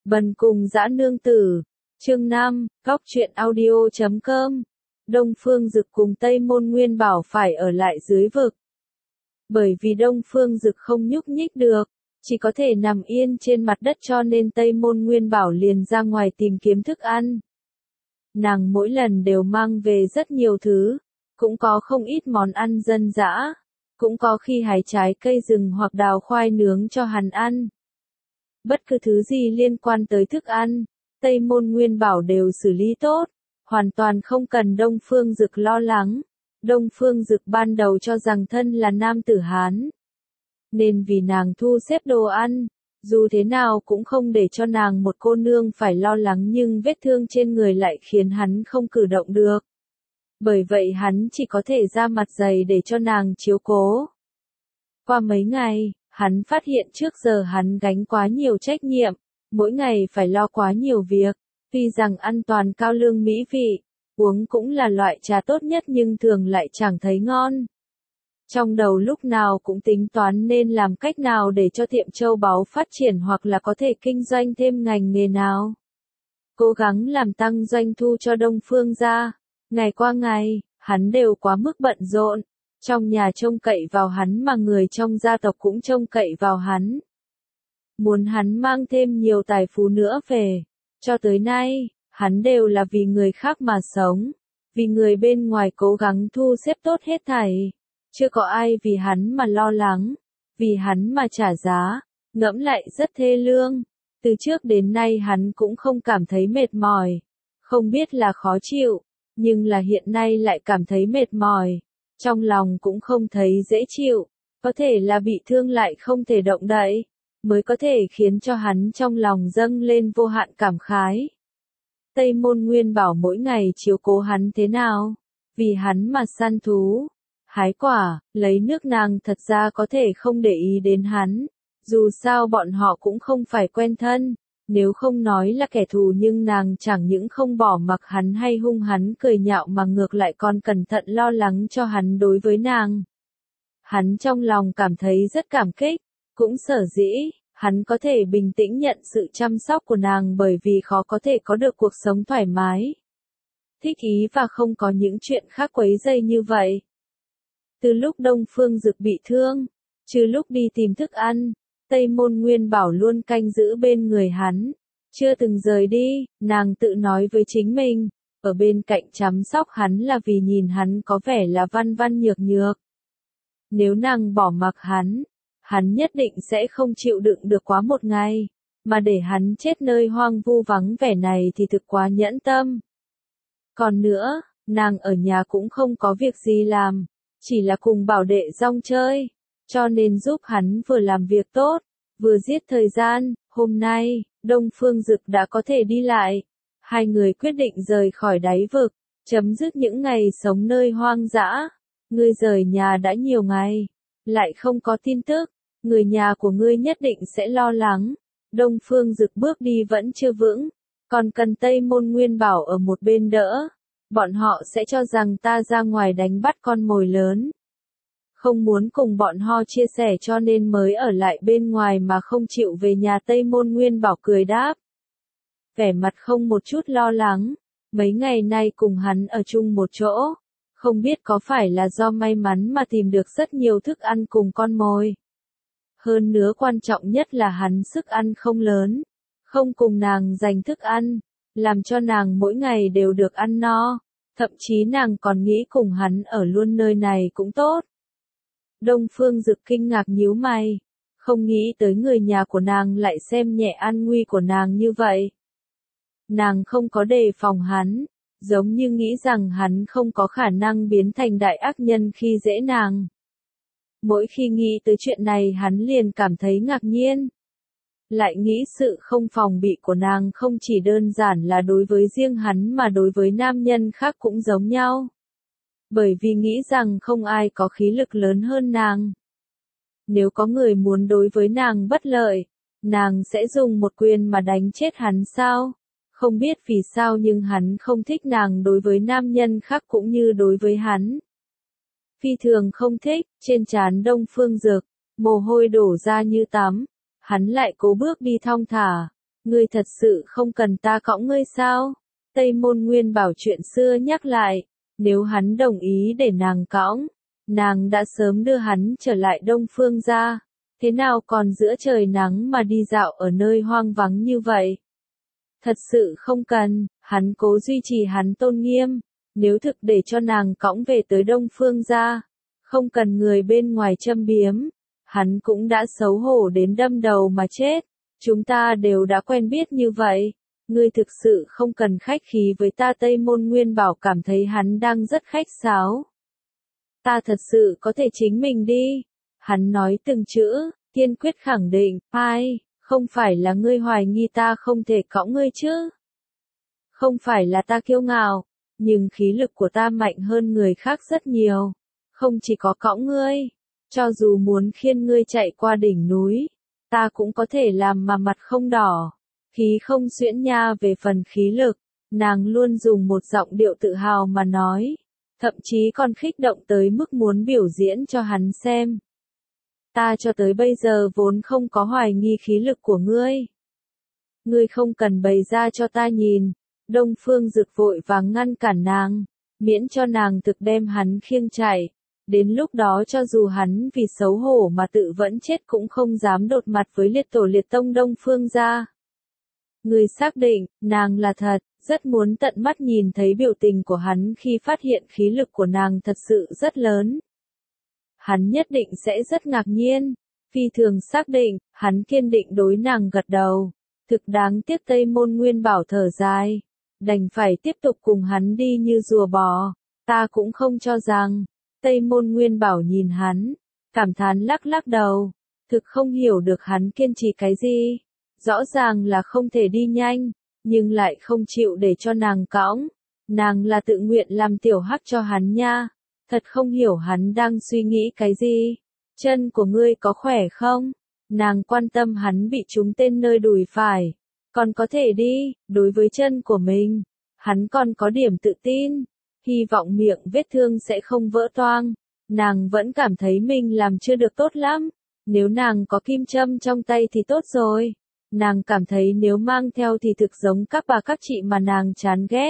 Bần cùng dã nương tử. Chương 5, Góc truyện audio.com. Đông Phương Dực cùng Tây Môn Nguyên Bảo phải ở lại dưới vực. Bởi vì Đông Phương Dực không nhúc nhích được, chỉ có thể nằm yên trên mặt đất, cho nên Tây Môn Nguyên Bảo liền ra ngoài tìm kiếm thức ăn. Nàng mỗi lần đều mang về rất nhiều thứ, cũng có không ít món ăn dân dã, cũng có khi hái trái cây rừng hoặc đào khoai nướng cho hắn ăn. Bất cứ thứ gì liên quan tới thức ăn, Tây Môn Nguyên Bảo đều xử lý tốt, hoàn toàn không cần Đông Phương Dực lo lắng. Đông Phương Dực ban đầu cho rằng thân là nam tử Hán, nên vì nàng thu xếp đồ ăn, dù thế nào cũng không để cho nàng một cô nương phải lo lắng, nhưng vết thương trên người lại khiến hắn không cử động được. Bởi vậy hắn chỉ có thể ra mặt dày để cho nàng chiếu cố. Qua mấy ngày, hắn phát hiện trước giờ hắn gánh quá nhiều trách nhiệm, mỗi ngày phải lo quá nhiều việc, tuy rằng ăn toàn cao lương mỹ vị, uống cũng là loại trà tốt nhất nhưng thường lại chẳng thấy ngon. Trong đầu lúc nào cũng tính toán nên làm cách nào để cho tiệm châu báu phát triển hoặc là có thể kinh doanh thêm ngành nghề nào. Cố gắng làm tăng doanh thu cho Đông Phương gia. Ngày qua ngày, hắn đều quá mức bận rộn. Trong nhà trông cậy vào hắn mà người trong gia tộc cũng trông cậy vào hắn. Muốn hắn mang thêm nhiều tài phú nữa về. Cho tới nay, hắn đều là vì người khác mà sống. Vì người bên ngoài cố gắng thu xếp tốt hết thảy. Chưa có ai vì hắn mà lo lắng. Vì hắn mà trả giá. Ngẫm lại rất thê lương. Từ trước đến nay hắn cũng không cảm thấy mệt mỏi. Không biết là khó chịu. Nhưng là hiện nay lại cảm thấy mệt mỏi. Trong lòng cũng không thấy dễ chịu. Có thể là bị thương lại không thể động đậy. Mới có thể khiến cho hắn trong lòng dâng lên vô hạn cảm khái. Tây Môn Nguyên Bảo mỗi ngày chiếu cố hắn thế nào? Vì hắn mà săn thú, hái quả, lấy nước, nàng thật ra có thể không để ý đến hắn. Dù sao bọn họ cũng không phải quen thân. Nếu không nói là kẻ thù, nhưng nàng chẳng những không bỏ mặc hắn hay hung hắn cười nhạo mà ngược lại còn cẩn thận lo lắng cho hắn. Đối với nàng, hắn trong lòng cảm thấy rất cảm kích. Cũng sở dĩ, hắn có thể bình tĩnh nhận sự chăm sóc của nàng bởi vì khó có thể có được cuộc sống thoải mái, thích ý và không có những chuyện khác quấy rầy như vậy. Từ lúc Đông Phương Dực bị thương, trừ lúc đi tìm thức ăn, Tây Môn Nguyên Bảo luôn canh giữ bên người hắn, chưa từng rời đi. Nàng tự nói với chính mình, ở bên cạnh chăm sóc hắn là vì nhìn hắn có vẻ là văn văn nhược nhược. Nếu nàng bỏ mặc hắn nhất định sẽ không chịu đựng được quá một ngày, mà để hắn chết nơi hoang vu vắng vẻ này thì thực quá nhẫn tâm. Còn nữa, nàng ở nhà cũng không có việc gì làm, chỉ là cùng Bảo đệ rong chơi, cho nên giúp hắn vừa làm việc tốt, vừa giết thời gian. Hôm nay, Đông Phương Dực đã có thể đi lại. Hai người quyết định rời khỏi đáy vực, chấm dứt những ngày sống nơi hoang dã. Ngươi rời nhà đã nhiều ngày, lại không có tin tức, người nhà của ngươi nhất định sẽ lo lắng. Đông Phương Dực bước đi vẫn chưa vững, còn cần Tây Môn Nguyên Bảo ở một bên đỡ. Bọn họ sẽ cho rằng ta ra ngoài đánh bắt con mồi lớn. Không muốn cùng bọn họ chia sẻ cho nên mới ở lại bên ngoài mà không chịu về nhà. Tây Môn Nguyên Bảo cười đáp, vẻ mặt không một chút lo lắng. Mấy ngày nay cùng hắn ở chung một chỗ, không biết có phải là do may mắn mà tìm được rất nhiều thức ăn cùng con mồi. Hơn nữa quan trọng nhất là hắn sức ăn không lớn, không cùng nàng giành thức ăn, làm cho nàng mỗi ngày đều được ăn no. Thậm chí nàng còn nghĩ cùng hắn ở luôn nơi này cũng tốt. Đông Phương Dực kinh ngạc nhíu mày, không nghĩ tới người nhà của nàng lại xem nhẹ an nguy của nàng như vậy. Nàng không có đề phòng hắn, giống như nghĩ rằng hắn không có khả năng biến thành đại ác nhân khi dễ nàng. Mỗi khi nghĩ tới chuyện này hắn liền cảm thấy ngạc nhiên. Lại nghĩ sự không phòng bị của nàng không chỉ đơn giản là đối với riêng hắn mà đối với nam nhân khác cũng giống nhau. Bởi vì nghĩ rằng không ai có khí lực lớn hơn nàng. Nếu có người muốn đối với nàng bất lợi, nàng sẽ dùng một quyền mà đánh chết hắn sao? Không biết vì sao nhưng hắn không thích nàng đối với nam nhân khác cũng như đối với hắn. Phi thường không thích. Trên trán Đông Phương Dực, mồ hôi đổ ra như tắm. Hắn lại cố bước đi thong thả, Ngươi thật sự không cần ta cõng ngươi sao? Tây Môn Nguyên Bảo chuyện xưa nhắc lại, nếu hắn đồng ý để nàng cõng, nàng đã sớm đưa hắn trở lại Đông Phương gia, thế nào còn giữa trời nắng mà đi dạo ở nơi hoang vắng như vậy? Thật sự không cần, hắn cố duy trì hắn tôn nghiêm, nếu thực để cho nàng cõng về tới Đông Phương gia, không cần người bên ngoài châm biếm, hắn cũng đã xấu hổ đến đâm đầu mà chết. Chúng ta đều đã quen biết như vậy, ngươi thực sự không cần khách khí với ta. Tây Môn Nguyên Bảo cảm thấy hắn đang rất khách sáo. Ta thật sự có thể chính mình đi. Hắn nói từng chữ, kiên quyết khẳng định, ai, không phải là ngươi hoài nghi ta không thể cõng ngươi chứ? Không phải là ta kiêu ngạo, nhưng khí lực của ta mạnh hơn người khác rất nhiều. Không chỉ có cõng ngươi, cho dù muốn khiêng ngươi chạy qua đỉnh núi, ta cũng có thể làm mà mặt không đỏ, khí không xuyễn nha. Về phần khí lực, nàng luôn dùng một giọng điệu tự hào mà nói, thậm chí còn khích động tới mức muốn biểu diễn cho hắn xem. Ta cho tới bây giờ vốn không có hoài nghi khí lực của ngươi. Ngươi không cần bày ra cho ta nhìn. Đông Phương Dực vội vàng ngăn cản nàng, miễn cho nàng thực đem hắn khiêng chạy. Đến lúc đó cho dù hắn vì xấu hổ mà tự vẫn chết cũng không dám đột mặt với liệt tổ liệt tông Đông Phương gia. Người xác định, nàng là thật, rất muốn tận mắt nhìn thấy biểu tình của hắn khi phát hiện khí lực của nàng thật sự rất lớn. Hắn nhất định sẽ rất ngạc nhiên, phi thường xác định, hắn kiên định đối nàng gật đầu. Thực đáng tiếc. Tây Môn Nguyên Bảo thở dài, đành phải tiếp tục cùng hắn đi như rùa bò. Ta cũng không cho rằng. Tây Môn Nguyên Bảo nhìn hắn, cảm thán lắc lắc đầu, thực không hiểu được hắn kiên trì cái gì. Rõ ràng là không thể đi nhanh, nhưng lại không chịu để cho nàng cõng. Nàng là tự nguyện làm tiểu hắc cho hắn nha. Thật không hiểu hắn đang suy nghĩ cái gì. Chân của ngươi có khỏe không? Nàng quan tâm hắn bị trúng tên nơi đùi phải. Còn có thể đi, đối với chân của mình, hắn còn có điểm tự tin. Hy vọng miệng vết thương sẽ không vỡ toang. Nàng vẫn cảm thấy mình làm chưa được tốt lắm. Nếu nàng có kim châm trong tay thì tốt rồi. Nàng cảm thấy nếu mang theo thì thực giống các bà các chị mà nàng chán ghét.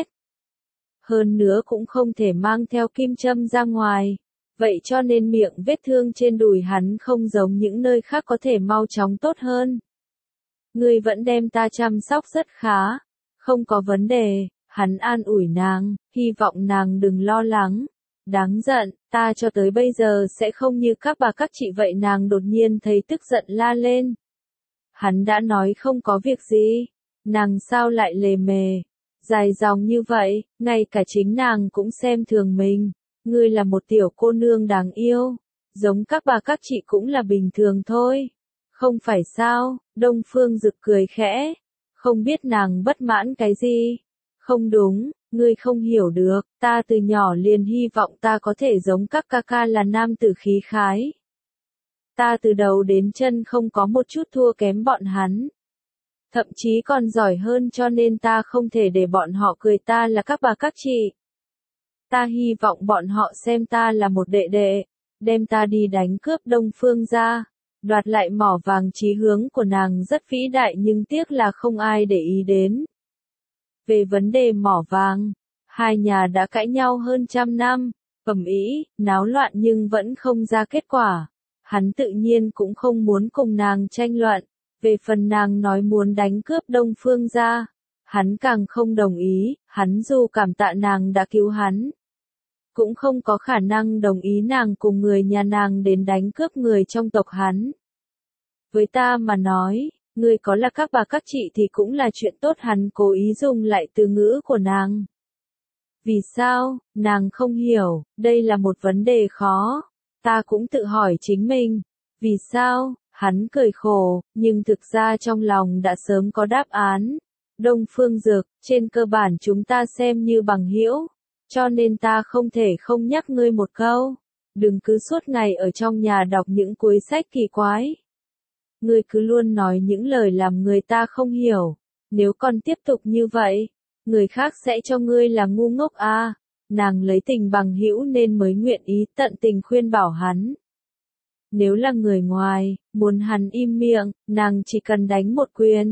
Hơn nữa cũng không thể mang theo kim châm ra ngoài. Vậy cho nên miệng vết thương trên đùi hắn không giống những nơi khác có thể mau chóng tốt hơn. Ngươi vẫn đem ta chăm sóc rất khá. Không có vấn đề. Hắn an ủi nàng, hy vọng nàng đừng lo lắng. Đáng giận, ta cho tới bây giờ sẽ không như các bà các chị vậy. Nàng đột nhiên thấy tức giận la lên. Hắn đã nói không có việc gì. Nàng sao lại lề mề, dài dòng như vậy, ngay cả chính nàng cũng xem thường mình. Ngươi là một tiểu cô nương đáng yêu, giống các bà các chị cũng là bình thường thôi. Không phải sao? Đông Phương Dực cười khẽ, không biết nàng bất mãn cái gì. Không đúng, ngươi không hiểu được, ta từ nhỏ liền hy vọng ta có thể giống các ca ca là nam tử khí khái. Ta từ đầu đến chân không có một chút thua kém bọn hắn. Thậm chí còn giỏi hơn, cho nên ta không thể để bọn họ cười ta là các bà các chị. Ta hy vọng bọn họ xem ta là một đệ đệ, đem ta đi đánh cướp Đông Phương gia, đoạt lại mỏ vàng. Chí hướng của nàng rất vĩ đại nhưng tiếc là không ai để ý đến. Về vấn đề mỏ vàng, hai nhà đã cãi nhau hơn 100 năm, ầm ĩ, náo loạn nhưng vẫn không ra kết quả. Hắn tự nhiên cũng không muốn cùng nàng tranh luận. Về phần nàng nói muốn đánh cướp Đông Phương gia, hắn càng không đồng ý. Hắn dù cảm tạ nàng đã cứu hắn, cũng không có khả năng đồng ý nàng cùng người nhà nàng đến đánh cướp người trong tộc hắn. Với ta mà nói, ngươi có là các bà các chị thì cũng là chuyện tốt. Hắn cố ý dùng lại từ ngữ của nàng. Vì sao? Nàng không hiểu, đây là một vấn đề khó. Ta cũng tự hỏi chính mình. Vì sao? Hắn cười khổ, nhưng thực ra trong lòng đã sớm có đáp án. Đông Phương Dực, trên cơ bản chúng ta xem như bằng hữu, cho nên ta không thể không nhắc ngươi một câu. Đừng cứ suốt ngày ở trong nhà đọc những cuốn sách kỳ quái. Ngươi cứ luôn nói những lời làm người ta không hiểu. Nếu còn tiếp tục như vậy, người khác sẽ cho ngươi là ngu ngốc à. Nàng lấy tình bằng hữu nên mới nguyện ý tận tình khuyên bảo hắn. Nếu là người ngoài, muốn hắn im miệng, nàng chỉ cần đánh một quyền.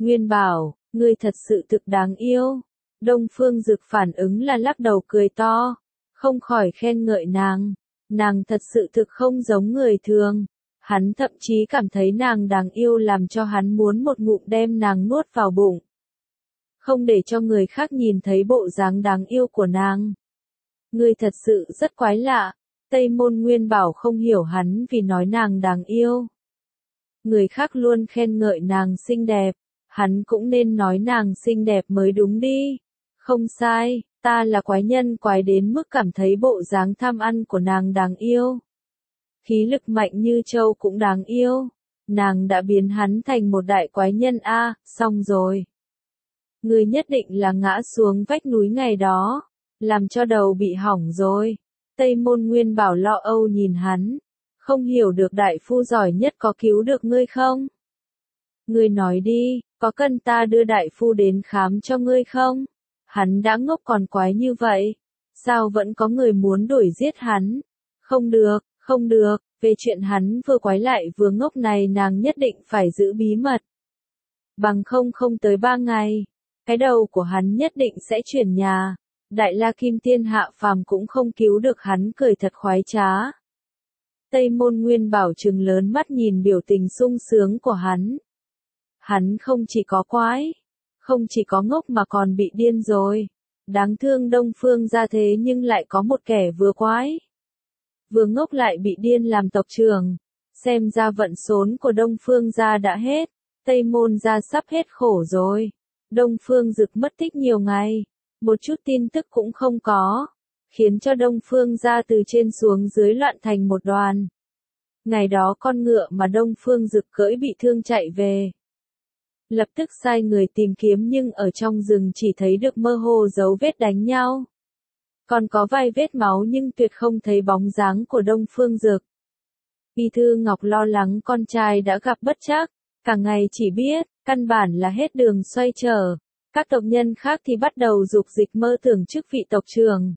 Nguyên bảo, ngươi thật sự thực đáng yêu. Đông Phương Dực phản ứng là lắc đầu cười to, không khỏi khen ngợi nàng. Nàng thật sự thực không giống người thường. Hắn thậm chí cảm thấy nàng đáng yêu làm cho hắn muốn một ngụm đem nàng nuốt vào bụng. Không để cho người khác nhìn thấy bộ dáng đáng yêu của nàng. Ngươi thật sự rất quái lạ. Tây Môn Nguyên bảo không hiểu hắn vì nói nàng đáng yêu. Người khác luôn khen ngợi nàng xinh đẹp, hắn cũng nên nói nàng xinh đẹp mới đúng đi. Không sai, ta là quái nhân quái đến mức cảm thấy bộ dáng tham ăn của nàng đáng yêu. Khí lực mạnh như trâu cũng đáng yêu. Nàng đã biến hắn thành một đại quái nhân a, xong rồi. Ngươi nhất định là ngã xuống vách núi ngày đó, làm cho đầu bị hỏng rồi. Tây Môn Nguyên bảo lo âu nhìn hắn, không hiểu được đại phu giỏi nhất có cứu được ngươi không? Ngươi nói đi, có cần ta đưa đại phu đến khám cho ngươi không? Hắn đã ngốc còn quái như vậy, sao vẫn có người muốn đuổi giết hắn? Không được, không được, về chuyện hắn vừa quái lại vừa ngốc này nàng nhất định phải giữ bí mật. Bằng không tới 3 ngày, cái đầu của hắn nhất định sẽ chuyển nhà. Đại La Kim Tiên hạ phàm cũng không cứu được hắn, cười thật khoái trá. Tây Môn Nguyên bảo trừng lớn mắt nhìn biểu tình sung sướng của hắn. Hắn không chỉ có quái, không chỉ có ngốc mà còn bị điên rồi. Đáng thương Đông Phương gia thế nhưng lại có một kẻ vừa quái, vừa ngốc lại bị điên làm tộc trưởng. Xem ra vận số của Đông Phương gia đã hết, Tây Môn gia sắp hết khổ rồi. Đông Phương Dực mất tích nhiều ngày, một chút tin tức cũng không có, khiến cho Đông Phương gia từ trên xuống dưới loạn thành một đoàn. Ngày đó con ngựa mà Đông Phương Dực cưỡi bị thương chạy về. Lập tức sai người tìm kiếm nhưng ở trong rừng chỉ thấy được mơ hồ dấu vết đánh nhau. Còn có vài vết máu nhưng tuyệt không thấy bóng dáng của Đông Phương Dực. Y Thư Ngọc lo lắng con trai đã gặp bất trắc, cả ngày chỉ biết, căn bản là hết đường xoay trở. Các tộc nhân khác thì bắt đầu dục dịch mơ tưởng chức vị tộc trưởng.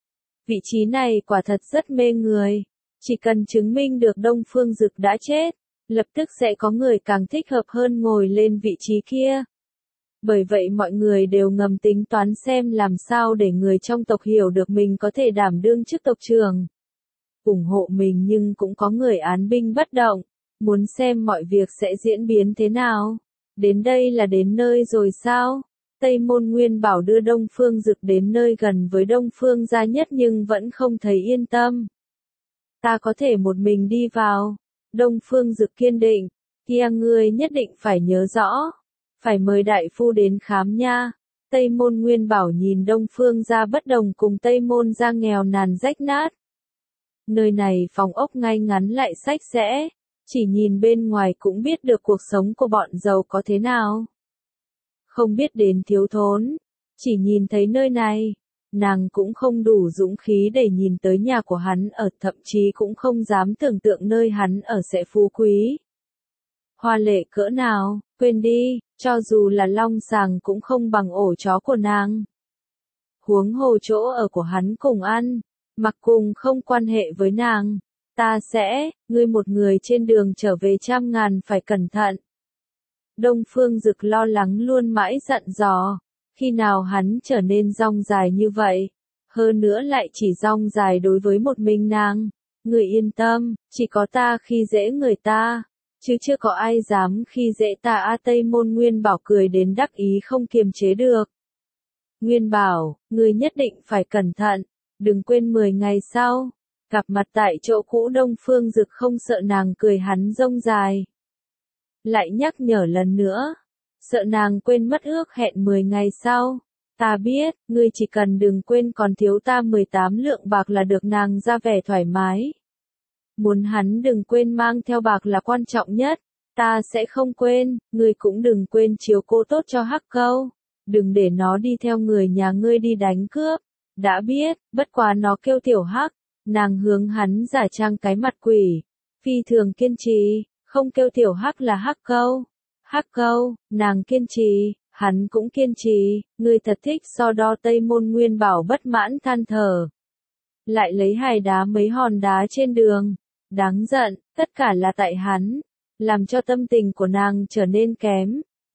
Vị trí này quả thật rất mê người. Chỉ cần chứng minh được Đông Phương Dực đã chết, lập tức sẽ có người càng thích hợp hơn ngồi lên vị trí kia. Bởi vậy mọi người đều ngầm tính toán xem làm sao để người trong tộc hiểu được mình có thể đảm đương chức tộc trưởng. Ủng hộ mình nhưng cũng có người án binh bất động, muốn xem mọi việc sẽ diễn biến thế nào. Đến đây là đến nơi rồi sao? Tây Môn Nguyên bảo đưa Đông Phương Dực đến nơi gần với Đông Phương gia nhất nhưng vẫn không thấy yên tâm. Ta có thể một mình đi vào. Đông Phương Dực kiên định, kia ngươi nhất định phải nhớ rõ, phải mời đại phu đến khám nha. Tây Môn Nguyên bảo nhìn Đông Phương gia bất đồng cùng Tây Môn gia nghèo nàn rách nát. Nơi này phòng ốc ngay ngắn lại sạch sẽ, chỉ nhìn bên ngoài cũng biết được cuộc sống của bọn giàu có thế nào. Không biết đến thiếu thốn, chỉ nhìn thấy nơi này, nàng cũng không đủ dũng khí để nhìn tới nhà của hắn ở, thậm chí cũng không dám tưởng tượng nơi hắn ở sẽ phú quý. Hoa lệ cỡ nào, quên đi, cho dù là long sàng cũng không bằng ổ chó của nàng. Huống hồ chỗ ở của hắn cùng ăn, mặc cùng không quan hệ với nàng. Ta sẽ, ngươi một người trên đường trở về 100.000 phải cẩn thận. Đông Phương Dực lo lắng luôn mãi dặn dò, khi nào hắn trở nên rong dài như vậy, hơn nữa lại chỉ rong dài đối với một mình nàng. Người yên tâm, chỉ có ta khi dễ người ta, chứ chưa có ai dám khi dễ ta. Tây Môn Nguyên bảo cười đến đắc ý không kiềm chế được. Nguyên bảo, ngươi nhất định phải cẩn thận, đừng quên 10 ngày sau, gặp mặt tại chỗ cũ. Đông Phương Dực không sợ nàng cười hắn rông dài. Lại nhắc nhở lần nữa, sợ nàng quên mất ước hẹn 10 ngày sau. Ta biết, ngươi chỉ cần đừng quên còn thiếu ta 18 lượng bạc là được. Nàng ra vẻ thoải mái. Muốn hắn đừng quên mang theo bạc là quan trọng nhất. Ta sẽ không quên, ngươi cũng đừng quên chiếu cố tốt cho Hắc Câu. Đừng để nó đi theo người nhà ngươi đi đánh cướp. Đã biết, bất quá nó kêu Tiểu Hắc. Nàng hướng hắn giả trang cái mặt quỷ. Phi thường kiên trì, không kêu Tiểu Hắc là Hắc Câu. Hắc Câu, nàng kiên trì, hắn cũng kiên trì, ngươi thật thích so đo. Tây Môn Nguyên bảo bất mãn than thở. Lại lấy hài đá mấy hòn đá trên đường. Đáng giận, tất cả là tại hắn, làm cho tâm tình của nàng trở nên kém.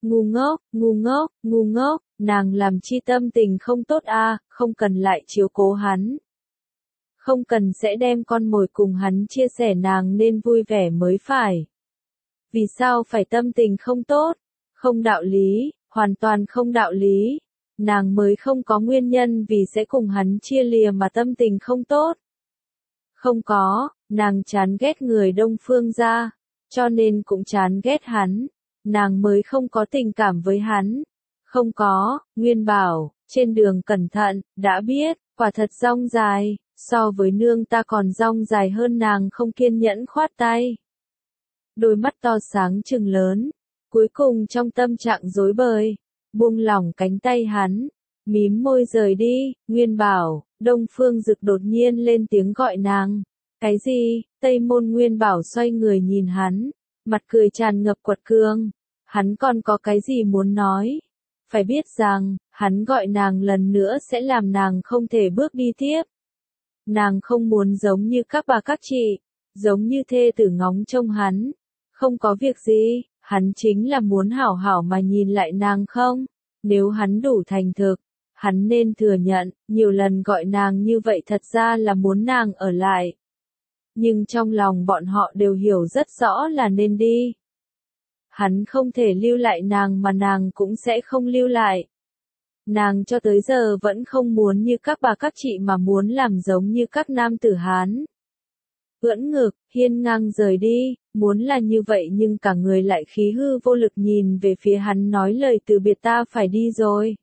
ngu ngốc, nàng làm chi tâm tình không tốt a, không cần lại chiếu cố hắn. Không cần sẽ đem con mồi cùng hắn chia sẻ, nàng nên vui vẻ mới phải. Vì sao phải tâm tình không tốt? Không đạo lý, hoàn toàn không đạo lý. Nàng mới không có nguyên nhân vì sẽ cùng hắn chia lìa mà tâm tình không tốt. Không có, nàng chán ghét người Đông Phương gia, cho nên cũng chán ghét hắn. Nàng mới không có tình cảm với hắn. Không có, Nguyên bảo, trên đường cẩn thận, đã biết, quả thật dong dài, so với nương ta còn dong dài hơn, nàng không kiên nhẫn khoát tay. Đôi mắt to sáng trừng lớn, cuối cùng trong tâm trạng rối bời, buông lỏng cánh tay hắn, mím môi rời đi. Nguyên bảo, Đông Phương Dực đột nhiên lên tiếng gọi nàng. Cái gì? Tây Môn Nguyên bảo xoay người nhìn hắn, mặt cười tràn ngập quật cường. Hắn còn có cái gì muốn nói? Phải biết rằng, hắn gọi nàng lần nữa sẽ làm nàng không thể bước đi tiếp. Nàng không muốn giống như các bà các chị, giống như thê tử ngóng trông hắn. Không có việc gì, hắn chính là muốn hảo hảo mà nhìn lại nàng không? Nếu hắn đủ thành thực, hắn nên thừa nhận, nhiều lần gọi nàng như vậy thật ra là muốn nàng ở lại. Nhưng trong lòng bọn họ đều hiểu rất rõ là nên đi. Hắn không thể lưu lại nàng mà nàng cũng sẽ không lưu lại. Nàng cho tới giờ vẫn không muốn như các bà các chị mà muốn làm giống như các nam tử Hán. Ưỡn ngực, hiên ngang rời đi, muốn là như vậy nhưng cả người lại khí hư vô lực nhìn về phía hắn nói lời từ biệt, ta phải đi rồi.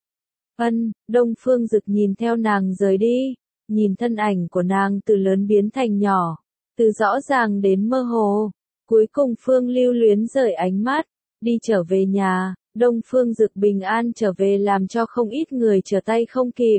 Đông Phương Dực nhìn theo nàng rời đi, nhìn thân ảnh của nàng từ lớn biến thành nhỏ, từ rõ ràng đến mơ hồ. Cuối cùng Phương Lưu Luyến rời ánh mắt, đi trở về nhà. Đông Phương Dực bình an trở về làm cho không ít người trở tay không kịp.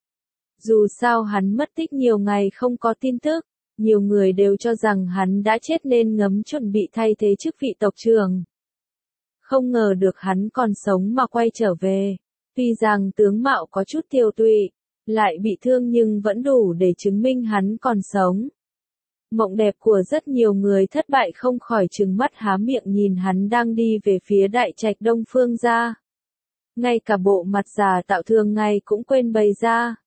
Dù sao hắn mất tích nhiều ngày không có tin tức, nhiều người đều cho rằng hắn đã chết nên ngấm chuẩn bị thay thế chức vị tộc trưởng. Không ngờ được hắn còn sống mà quay trở về, tuy rằng tướng mạo có chút tiều tụy, lại bị thương nhưng vẫn đủ để chứng minh hắn còn sống. Mộng đẹp của rất nhiều người thất bại không khỏi trừng mắt há miệng nhìn hắn đang đi về phía đại trạch Đông Phương gia. Ngay cả bộ mặt già tạo thường ngày cũng quên bày ra.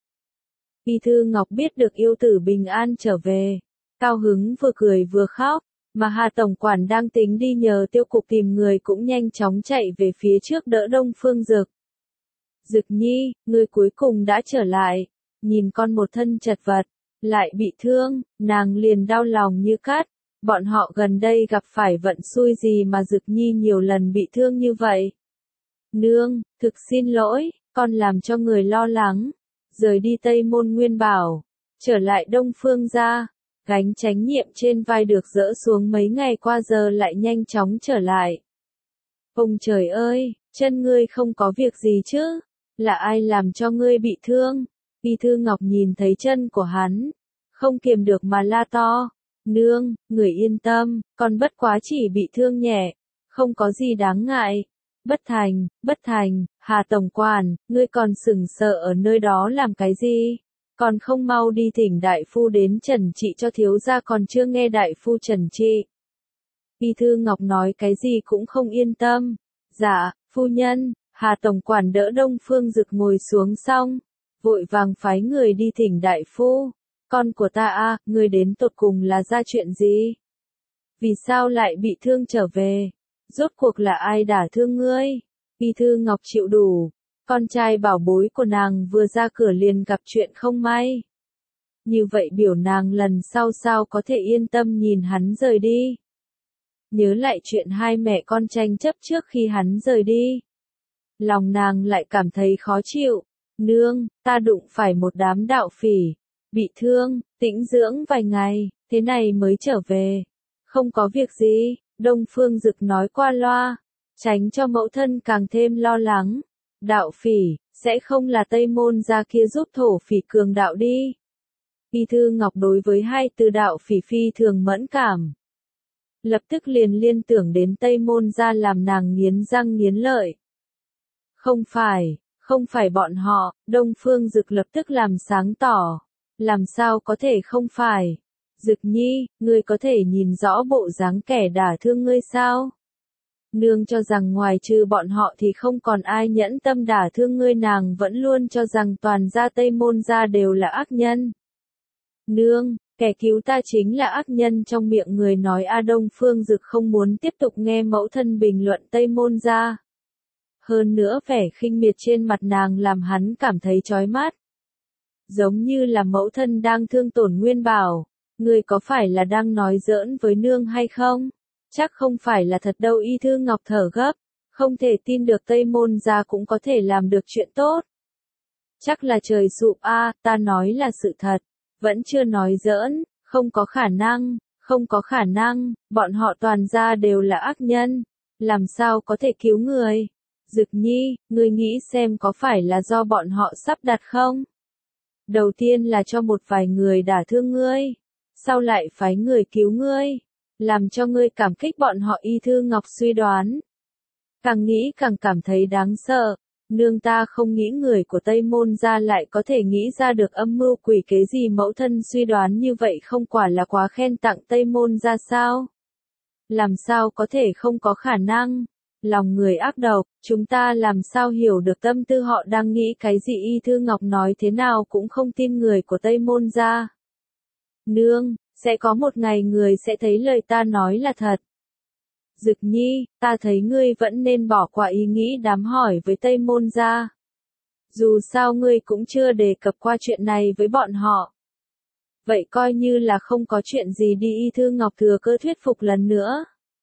Y Thư Ngọc biết được yêu tử bình an trở về, cao hứng vừa cười vừa khóc, mà Hà Tổng Quản đang tính đi nhờ Tiêu Cục tìm người cũng nhanh chóng chạy về phía trước đỡ Đông Phương Dực. Dực nhi, ngươi cuối cùng đã trở lại, nhìn con một thân chật vật, lại bị thương, nàng liền đau lòng như cắt. Bọn họ gần đây gặp phải vận xui gì mà Dực nhi nhiều lần bị thương như vậy? Nương, thực xin lỗi, con làm cho người lo lắng. Rời đi Tây Môn Nguyên bảo, trở lại Đông Phương gia, gánh trách nhiệm trên vai được dỡ xuống mấy ngày qua giờ lại nhanh chóng trở lại. Ông trời ơi, chân ngươi không có việc gì chứ? Là ai làm cho ngươi bị thương? Y Thư Ngọc nhìn thấy chân của hắn, không kiềm được mà la to. Nương, người yên tâm, con bất quá chỉ bị thương nhẹ, không có gì đáng ngại. Bất thành, Hà Tổng Quản, ngươi còn sừng sờ ở nơi đó làm cái gì? Còn không mau đi thỉnh đại phu đến trần trị cho thiếu gia, còn chưa nghe đại phu trần trị. Y Thư Ngọc nói cái gì cũng không yên tâm. Dạ, phu nhân. Hà Tổng Quản đỡ Đông Phương Dực ngồi xuống xong, vội vàng phái người đi thỉnh đại phu. Con của ta a, ngươi đến tột cùng là ra chuyện gì? Vì sao lại bị thương trở về? Rốt cuộc là ai đả thương ngươi? Y Thư Ngọc chịu đủ, con trai bảo bối của nàng vừa ra cửa liền gặp chuyện không may. Như vậy biểu nàng lần sau sao có thể yên tâm nhìn hắn rời đi. Nhớ lại chuyện hai mẹ con tranh chấp trước khi hắn rời đi. Lòng nàng lại cảm thấy khó chịu. Nương, ta đụng phải một đám đạo phỉ, bị thương, tĩnh dưỡng vài ngày, thế này mới trở về. Không có việc gì, Đông Phương Dực nói qua loa, tránh cho mẫu thân càng thêm lo lắng. Đạo phỉ, sẽ không là Tây Môn gia kia giúp thổ phỉ cường đạo đi. Y Thư Ngọc đối với hai từ đạo phỉ phi thường mẫn cảm. Lập tức liền liên tưởng đến Tây Môn gia làm nàng nghiến răng nghiến lợi. Không phải bọn họ, Đông Phương Dực lập tức làm sáng tỏ. Làm sao có thể không phải? Dực nhi, ngươi có thể nhìn rõ bộ dáng kẻ đả thương ngươi sao? Nương cho rằng ngoài trừ bọn họ thì không còn ai nhẫn tâm đả thương ngươi, nàng vẫn luôn cho rằng toàn gia Tây Môn gia đều là ác nhân. Nương, kẻ cứu ta chính là ác nhân trong miệng người nói A Đông Phương Dực không muốn tiếp tục nghe mẫu thân bình luận Tây Môn gia. Hơn nữa vẻ khinh miệt trên mặt nàng làm hắn cảm thấy chói mắt. Giống như là mẫu thân đang thương tổn Nguyên Bảo, ngươi có phải là đang nói giỡn với nương hay không? Chắc không phải là thật đâu. Y Thư Ngọc thở gấp, không thể tin được Tây Môn gia cũng có thể làm được chuyện tốt. Chắc là trời sụp a, ta nói là sự thật, vẫn chưa nói giỡn, không có khả năng, không có khả năng, bọn họ toàn gia đều là ác nhân, làm sao có thể cứu người? Dực Nhi, ngươi nghĩ xem có phải là do bọn họ sắp đặt không? Đầu tiên là cho một vài người đả thương ngươi, sau lại phái người cứu ngươi, làm cho ngươi cảm kích bọn họ. Y Thư Ngọc suy đoán. Càng nghĩ càng cảm thấy đáng sợ, nương ta không nghĩ người của Tây Môn gia lại có thể nghĩ ra được âm mưu quỷ kế gì. Mẫu thân suy đoán như vậy không quả là quá khen tặng Tây Môn gia sao? Làm sao có thể không có khả năng? Lòng người ác độc, chúng ta làm sao hiểu được tâm tư họ đang nghĩ cái gì? Y Thư Ngọc nói thế nào cũng không tin người của Tây Môn gia. Nương, sẽ có một ngày người sẽ thấy lời ta nói là thật. Dực Nhi, ta thấy ngươi vẫn nên bỏ qua ý nghĩ đám hỏi với Tây Môn gia. Dù sao ngươi cũng chưa đề cập qua chuyện này với bọn họ. Vậy coi như là không có chuyện gì đi. Y Thư Ngọc thừa cơ thuyết phục lần nữa.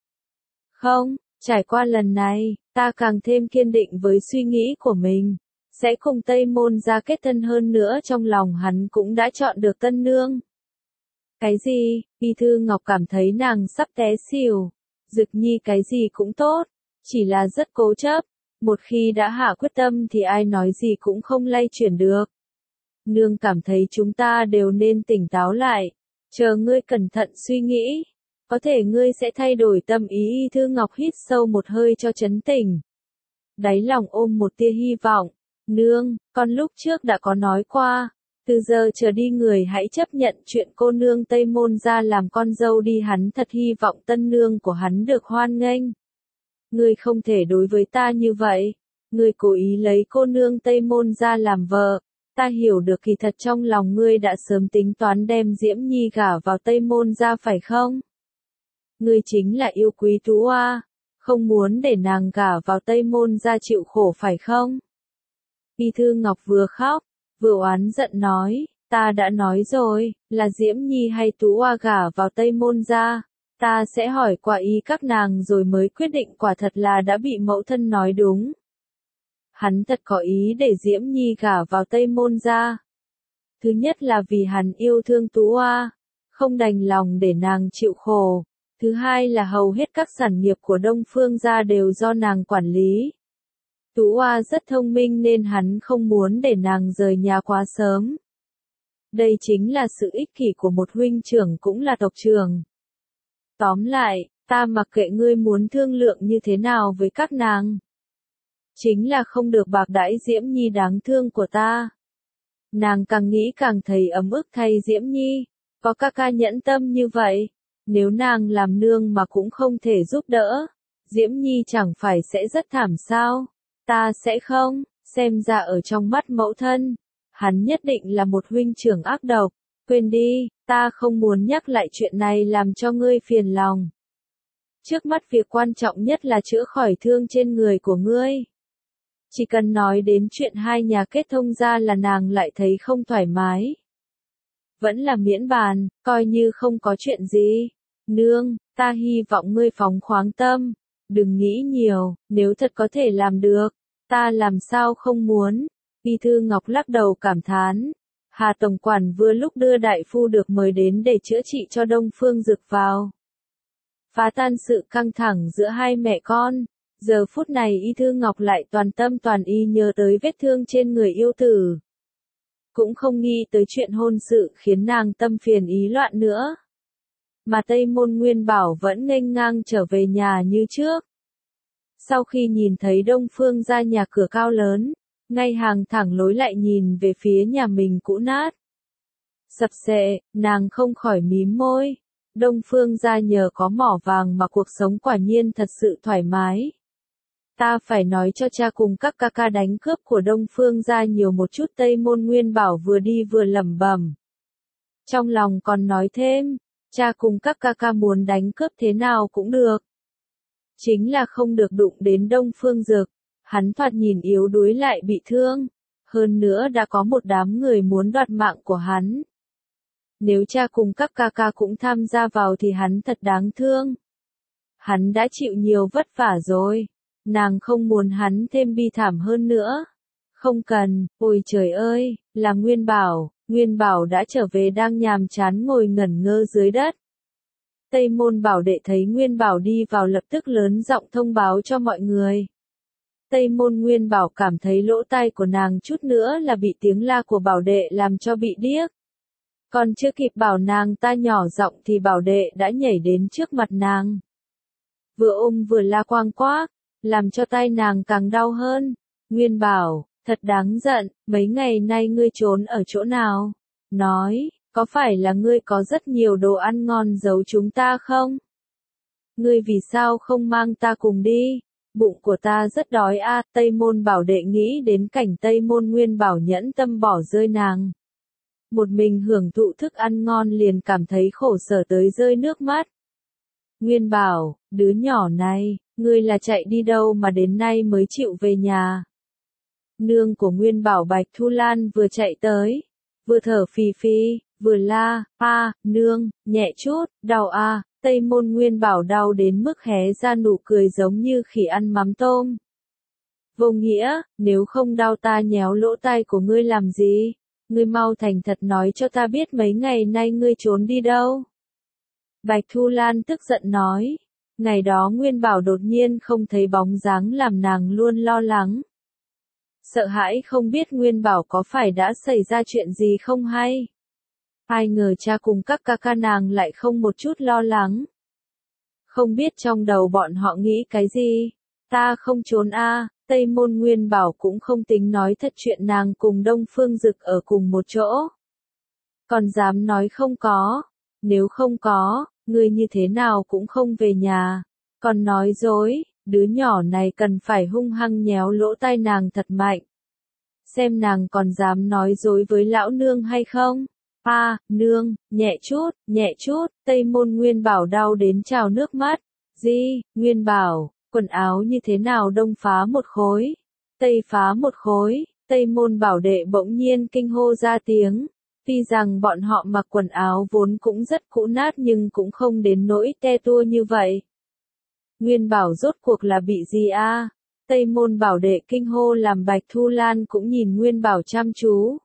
Không, trải qua lần này, ta càng thêm kiên định với suy nghĩ của mình. Sẽ cùng Tây Môn gia kết thân, hơn nữa trong lòng hắn cũng đã chọn được tân nương. Cái gì? Y Thư Ngọc cảm thấy nàng sắp té xỉu. Dực Nhi cái gì cũng tốt, chỉ là rất cố chấp. Một khi đã hạ quyết tâm thì ai nói gì cũng không lay chuyển được. Nương cảm thấy chúng ta đều nên tỉnh táo lại. Chờ ngươi cẩn thận suy nghĩ. Có thể ngươi sẽ thay đổi tâm ý. Y Thư Ngọc hít sâu một hơi cho trấn tỉnh. Đáy lòng ôm một tia hy vọng. Nương, con lúc trước đã có nói qua. Từ giờ trở đi người hãy chấp nhận chuyện cô nương Tây Môn gia làm con dâu đi. Hắn thật hy vọng tân nương của hắn được hoan nghênh. Ngươi không thể đối với ta như vậy. Ngươi cố ý lấy cô nương Tây Môn gia làm vợ. Ta hiểu được kỳ thật trong lòng ngươi đã sớm tính toán đem Diễm Nhi gả vào Tây Môn gia phải không? Ngươi chính là yêu quý Tú Oa, không muốn để nàng gả vào Tây Môn gia chịu khổ phải không? Y Thư Ngọc vừa khóc, vừa oán giận nói, ta đã nói rồi, là Diễm Nhi hay Tú Oa gả vào Tây Môn gia, ta sẽ hỏi qua ý các nàng rồi mới quyết định. Quả thật là đã bị mẫu thân nói đúng. Hắn thật có ý để Diễm Nhi gả vào Tây Môn gia. Thứ nhất là vì hắn yêu thương Tú Oa, không đành lòng để nàng chịu khổ. Thứ hai là hầu hết các sản nghiệp của Đông Phương gia đều do nàng quản lý. Tú Oa rất thông minh nên hắn không muốn để nàng rời nhà quá sớm. Đây chính là sự ích kỷ của một huynh trưởng cũng là tộc trưởng. Tóm lại, ta mặc kệ ngươi muốn thương lượng như thế nào với các nàng. Chính là không được bạc đãi Diễm Nhi đáng thương của ta. Nàng càng nghĩ càng thấy ấm ức thay Diễm Nhi, có ca ca nhẫn tâm như vậy. Nếu nàng làm nương mà cũng không thể giúp đỡ, Diễm Nhi chẳng phải sẽ rất thảm sao? Ta sẽ không, xem ra ở trong mắt mẫu thân, hắn nhất định là một huynh trưởng ác độc. Quên đi, ta không muốn nhắc lại chuyện này làm cho ngươi phiền lòng. Trước mắt việc quan trọng nhất là chữa khỏi thương trên người của ngươi. Chỉ cần nói đến chuyện hai nhà kết thông ra là nàng lại thấy không thoải mái. Vẫn là miễn bàn, coi như không có chuyện gì. Nương, ta hy vọng ngươi phóng khoáng tâm. Đừng nghĩ nhiều, nếu thật có thể làm được, ta làm sao không muốn. Y Thư Ngọc lắc đầu cảm thán. Hà Tổng Quản vừa lúc đưa đại phu được mời đến để chữa trị cho Đông Phương Dực vào. Phá tan sự căng thẳng giữa hai mẹ con. Giờ phút này Y Thư Ngọc lại toàn tâm toàn ý nhớ tới vết thương trên người yêu tử. Cũng không nghĩ tới chuyện hôn sự khiến nàng tâm phiền ý loạn nữa. Mà Tây Môn Nguyên Bảo vẫn nghênh ngang trở về nhà như trước. Sau khi nhìn thấy Đông Phương ra nhà cửa cao lớn, ngay hàng thẳng lối lại nhìn về phía nhà mình cũ nát. Sập xệ, nàng không khỏi mím môi. Đông Phương gia nhờ có mỏ vàng mà cuộc sống quả nhiên thật sự thoải mái. Ta phải nói cho cha cùng các ca ca đánh cướp của Đông Phương gia nhiều một chút. Tây Môn Nguyên Bảo vừa đi vừa lẩm bẩm. Trong lòng còn nói thêm, cha cùng các ca ca muốn đánh cướp thế nào cũng được. Chính là không được đụng đến Đông Phương Dực, hắn thoạt nhìn yếu đuối lại bị thương. Hơn nữa đã có một đám người muốn đoạt mạng của hắn. Nếu cha cùng các ca ca cũng tham gia vào thì hắn thật đáng thương. Hắn đã chịu nhiều vất vả rồi. Nàng không muốn hắn thêm bi thảm hơn nữa. Không cần, ôi trời ơi, là Nguyên Bảo. Nguyên Bảo đã trở về đang nhàm chán ngồi ngẩn ngơ dưới đất. Tây Môn Bảo Đệ thấy Nguyên Bảo đi vào lập tức lớn giọng thông báo cho mọi người. Tây Môn Nguyên Bảo cảm thấy lỗ tai của nàng chút nữa là bị tiếng la của Bảo Đệ làm cho bị điếc. Còn chưa kịp bảo nàng ta nhỏ giọng thì Bảo Đệ đã nhảy đến trước mặt nàng. Vừa ôm vừa la quang quác, làm cho tai nàng càng đau hơn. Nguyên Bảo, thật đáng giận, mấy ngày nay ngươi trốn ở chỗ nào? Nói, có phải là ngươi có rất nhiều đồ ăn ngon giấu chúng ta không? Ngươi vì sao không mang ta cùng đi? Bụng của ta rất đói a. Tây Môn Bảo Đệ nghĩ đến cảnh Tây Môn Nguyên Bảo nhẫn tâm bỏ rơi nàng. Một mình hưởng thụ thức ăn ngon liền cảm thấy khổ sở tới rơi nước mắt. Nguyên Bảo, đứa nhỏ này, ngươi là chạy đi đâu mà đến nay mới chịu về nhà? Nương của Nguyên Bảo Bạch Thu Lan vừa chạy tới, vừa thở phì phì, vừa la, nương, nhẹ chút, đau a. Tây Môn Nguyên Bảo đau đến mức hé ra nụ cười giống như khỉ ăn mắm tôm. Vô nghĩa, nếu không đau ta nhéo lỗ tai của ngươi làm gì? Ngươi mau thành thật nói cho ta biết mấy ngày nay ngươi trốn đi đâu? Bạch Thu Lan tức giận nói. Ngày đó Nguyên Bảo đột nhiên không thấy bóng dáng làm nàng luôn lo lắng. Sợ hãi không biết Nguyên Bảo có phải đã xảy ra chuyện gì không hay. Ai ngờ cha cùng các ca ca nàng lại không một chút lo lắng. Không biết trong đầu bọn họ nghĩ cái gì. Ta không trốn a. Tây Môn Nguyên Bảo cũng không tính nói thật chuyện nàng cùng Đông Phương Dực ở cùng một chỗ. Còn dám nói không có. Nếu không có, ngươi như thế nào cũng không về nhà. Còn nói dối, đứa nhỏ này cần phải hung hăng nhéo lỗ tai nàng thật mạnh. Xem nàng còn dám nói dối với lão nương hay không? Nương, nhẹ chút, Tây Môn Nguyên Bảo đau đến trào nước mắt. Gì, Nguyên Bảo, quần áo như thế nào đông phá một khối, tây phá một khối? Tây Môn Bảo Đệ bỗng nhiên kinh hô ra tiếng. Tuy rằng bọn họ mặc quần áo vốn cũng rất cũ nát nhưng cũng không đến nỗi te tua như vậy. Nguyên Bảo rốt cuộc là bị gì a? Tây Môn Bảo Đệ kinh hô làm Bạch Thu Lan cũng nhìn Nguyên Bảo chăm chú.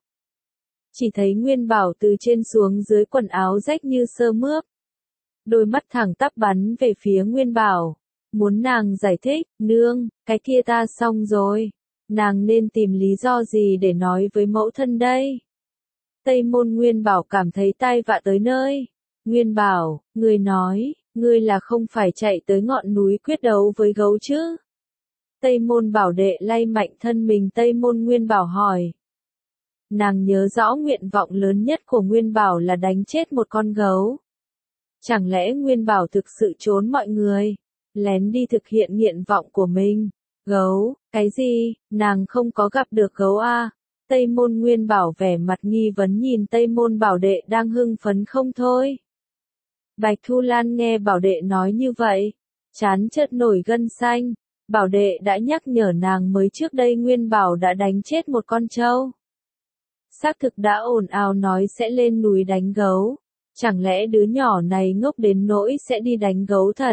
Chỉ thấy Nguyên Bảo từ trên xuống dưới quần áo rách như sơ mướp. Đôi mắt thẳng tắp bắn về phía Nguyên Bảo. Muốn nàng giải thích, nương, cái kia ta xong rồi. Nàng nên tìm lý do gì để nói với mẫu thân đây? Tây Môn Nguyên Bảo cảm thấy tai vạ tới nơi. Nguyên Bảo, ngươi nói, ngươi là không phải chạy tới ngọn núi quyết đấu với gấu chứ? Tây Môn Bảo Đệ lay mạnh thân mình. Tây Môn Nguyên Bảo hỏi. Nàng nhớ rõ nguyện vọng lớn nhất của Nguyên Bảo là đánh chết một con gấu. Chẳng lẽ Nguyên Bảo thực sự trốn mọi người, lén đi thực hiện nguyện vọng của mình? Gấu, cái gì, nàng không có gặp được gấu a? Tây Môn Nguyên Bảo vẻ mặt nghi vấn nhìn Tây Môn Bảo Đệ đang hưng phấn không thôi. Bạch Thu Lan nghe Bảo Đệ nói như vậy, trán chợt nổi gân xanh. Bảo Đệ đã nhắc nhở nàng mới trước đây Nguyên Bảo đã đánh chết một con trâu. Xác thực đã ồn ào nói sẽ lên núi đánh gấu. Chẳng lẽ đứa nhỏ này ngốc đến nỗi sẽ đi đánh gấu thật?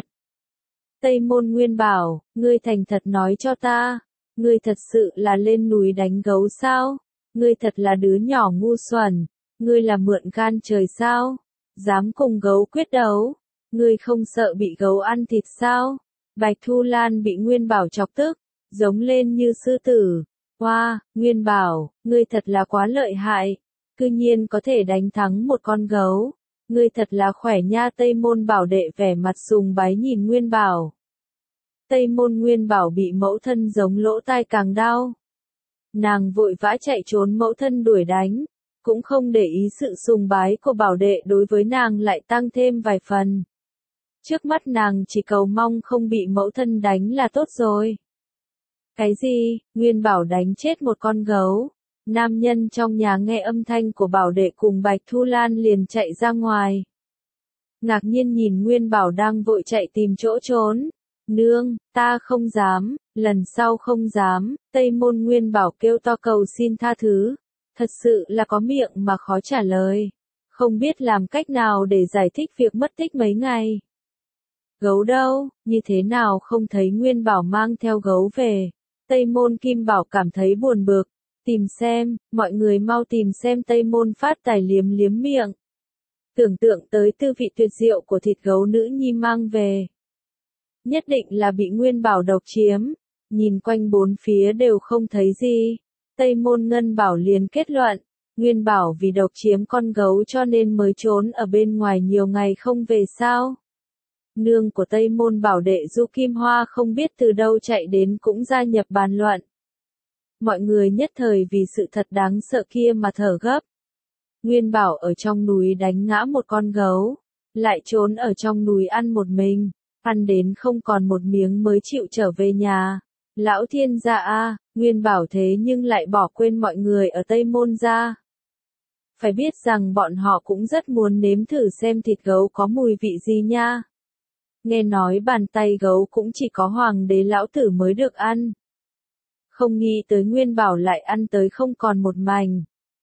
Tây Môn Nguyên Bảo, ngươi thành thật nói cho ta, ngươi thật sự là lên núi đánh gấu sao? Ngươi thật là đứa nhỏ ngu xuẩn, ngươi là mượn gan trời sao? Dám cùng gấu quyết đấu? Ngươi không sợ bị gấu ăn thịt sao? Bạch Thu Lan bị Nguyên Bảo chọc tức, giống lên như sư tử. Wow, Nguyên Bảo, ngươi thật là quá lợi hại, cư nhiên có thể đánh thắng một con gấu. Ngươi thật là khỏe nha. Tây Môn Bảo Đệ vẻ mặt sùng bái nhìn Nguyên Bảo. Tây Môn Nguyên Bảo bị mẫu thân giống lỗ tai càng đau. Nàng vội vã chạy trốn mẫu thân đuổi đánh. cũng không để ý sự sùng bái của bảo đệ đối với nàng lại tăng thêm vài phần. Trước mắt nàng chỉ cầu mong không bị mẫu thân đánh là tốt rồi. Cái gì, Nguyên Bảo đánh chết một con gấu? Nam nhân trong nhà nghe âm thanh của bảo đệ cùng Bạch Thu Lan liền chạy ra ngoài. Ngạc nhiên nhìn Nguyên Bảo đang vội chạy tìm chỗ trốn. Nương, ta không dám, lần sau không dám, Tây Môn Nguyên Bảo kêu to cầu xin tha thứ. Thật sự là có miệng mà khó trả lời. Không biết làm cách nào để giải thích việc mất tích mấy ngày. Gấu đâu, như thế nào không thấy Nguyên Bảo mang theo gấu về. Tây Môn Kim Bảo cảm thấy buồn bực. Tìm xem, mọi người mau tìm xem. Tây Môn Phát Tài liếm liếm miệng. Tưởng tượng tới tư vị tuyệt diệu của thịt gấu nữ nhi mang về. Nhất định là bị Nguyên Bảo độc chiếm. Nhìn quanh bốn phía đều không thấy gì. Tây Môn Ngân Bảo liền kết luận. Nguyên Bảo vì độc chiếm con gấu cho nên mới trốn ở bên ngoài nhiều ngày không về sao. Nương của Tây Môn Bảo đệ Du Kim Hoa không biết từ đâu chạy đến cũng gia nhập bàn luận. Mọi người nhất thời vì sự thật đáng sợ kia mà thở gấp. Nguyên Bảo ở trong núi đánh ngã một con gấu, lại trốn ở trong núi ăn một mình, ăn đến không còn một miếng mới chịu trở về nhà. Lão thiên gia a, Nguyên Bảo thế nhưng lại bỏ quên mọi người ở Tây Môn gia. Phải biết rằng bọn họ cũng rất muốn nếm thử xem thịt gấu có mùi vị gì nha. Nghe nói bàn tay gấu cũng chỉ có hoàng đế lão tử mới được ăn. Không nghĩ tới Nguyên Bảo lại ăn tới không còn một mảnh.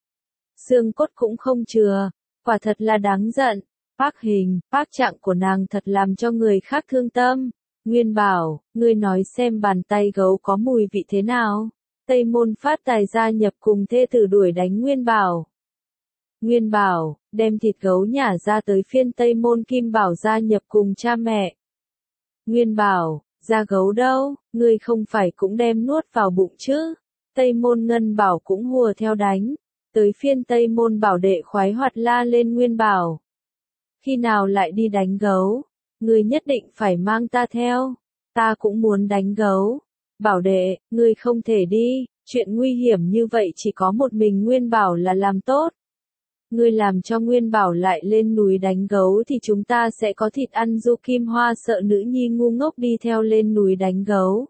Xương cốt cũng không chừa, quả thật là đáng giận. Phác hình, phác trạng của nàng thật làm cho người khác thương tâm. Nguyên Bảo, ngươi nói xem bàn tay gấu có mùi vị thế nào? Tây Môn Phát Tài gia nhập cùng thê tử đuổi đánh Nguyên Bảo. Nguyên Bảo, đem thịt gấu nhả ra tới phiên Tây Môn Kim Bảo gia nhập cùng cha mẹ. Nguyên Bảo, da gấu đâu, ngươi không phải cũng đem nuốt vào bụng chứ? Tây Môn Ngân Bảo cũng hùa theo đánh. Tới phiên Tây Môn Bảo đệ khoái hoạt la lên Nguyên Bảo. Khi nào lại đi đánh gấu? Ngươi nhất định phải mang ta theo. Ta cũng muốn đánh gấu. Bảo đệ, ngươi không thể đi, chuyện nguy hiểm như vậy chỉ có một mình Nguyên Bảo là làm tốt. Ngươi làm cho Nguyên Bảo lại lên núi đánh gấu thì chúng ta sẽ có thịt ăn. Du Kim Hoa sợ nữ nhi ngu ngốc đi theo lên núi đánh gấu.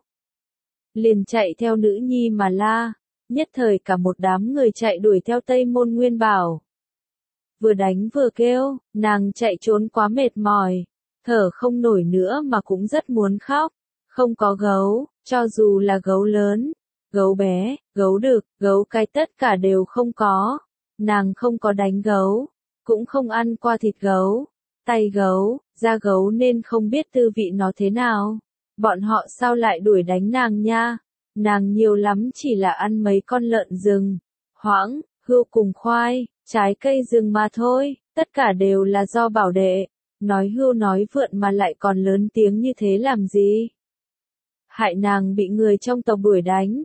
Liền chạy theo nữ nhi mà la. Nhất thời cả một đám người chạy đuổi theo Tây Môn Nguyên Bảo. Vừa đánh vừa kêu, nàng chạy trốn quá mệt mỏi. Thở không nổi nữa mà cũng rất muốn khóc. Không có gấu, cho dù là gấu lớn, gấu bé, gấu đực, gấu cái tất cả đều không có. Nàng không có đánh gấu, cũng không ăn qua thịt gấu, tay gấu, da gấu nên không biết tư vị nó thế nào. Bọn họ sao lại đuổi đánh nàng nha? Nàng nhiều lắm chỉ là ăn mấy con lợn rừng, hoãng, hươu cùng khoai, trái cây rừng mà thôi, tất cả đều là do bảo đệ. Nói hươu nói vượn mà lại còn lớn tiếng như thế làm gì? Hại nàng bị người trong tộc đuổi đánh.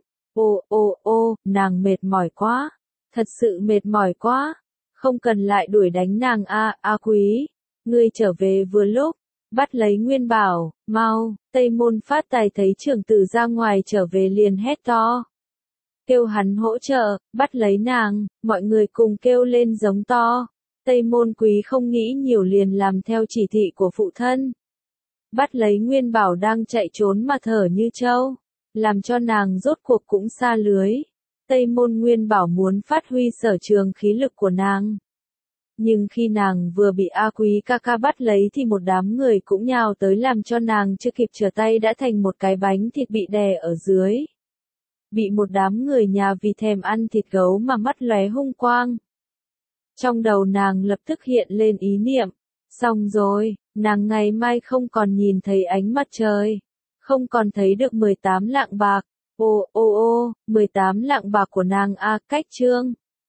Ô, nàng mệt mỏi quá. Thật sự mệt mỏi quá. Không cần lại đuổi đánh nàng a Quý. Ngươi trở về vừa lúc. Bắt lấy Nguyên Bảo, mau. Tây Môn Phát Tài thấy trưởng tử ra ngoài trở về liền hét to. Kêu hắn hỗ trợ, bắt lấy nàng, mọi người cùng kêu lên giống to. Tây Môn Quý không nghĩ nhiều liền làm theo chỉ thị của phụ thân. Bắt lấy Nguyên Bảo đang chạy trốn mà thở như trâu, làm cho nàng rốt cuộc cũng xa lưới. Tây Môn Nguyên Bảo muốn phát huy sở trường khí lực của nàng. Nhưng khi nàng vừa bị A Quý ca ca bắt lấy thì một đám người cũng nhào tới làm cho nàng chưa kịp trở tay đã thành một cái bánh thịt bị đè ở dưới. Bị một đám người nhà vì thèm ăn thịt gấu mà mắt lóe hung quang. Trong đầu nàng lập tức hiện lên ý niệm, xong rồi, nàng ngày mai không còn nhìn thấy ánh mặt trời, không còn thấy được 18 lạng bạc. 18 lạng bạc của nàng a, cách chương.